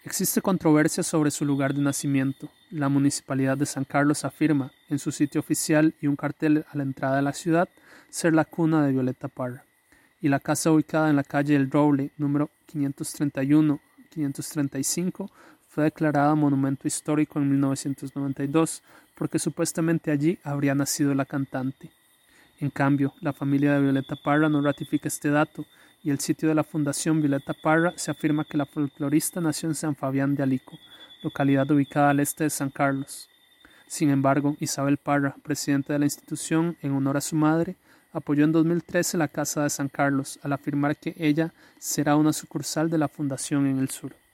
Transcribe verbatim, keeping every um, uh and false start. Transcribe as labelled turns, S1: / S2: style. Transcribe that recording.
S1: Existe controversia sobre su lugar de nacimiento. La Municipalidad de San Carlos afirma, en su sitio oficial y un cartel a la entrada de la ciudad, ser la cuna de Violeta Parra. Y la casa ubicada en la calle El Roble, número quinientos treinta y uno a quinientos treinta y cinco, fue declarada monumento histórico en mil novecientos noventa y dos, porque supuestamente allí habría nacido la cantante. En cambio, la familia de Violeta Parra no ratifica este dato, y el sitio de la Fundación Violeta Parra se afirma que la folclorista nació en San Fabián de Alico, localidad ubicada al este de San Carlos. Sin embargo, Isabel Parra, presidenta de la institución, en honor a su madre, apoyó en dos mil trece la Casa de San Carlos, al afirmar que ella será una sucursal de la Fundación en el sur.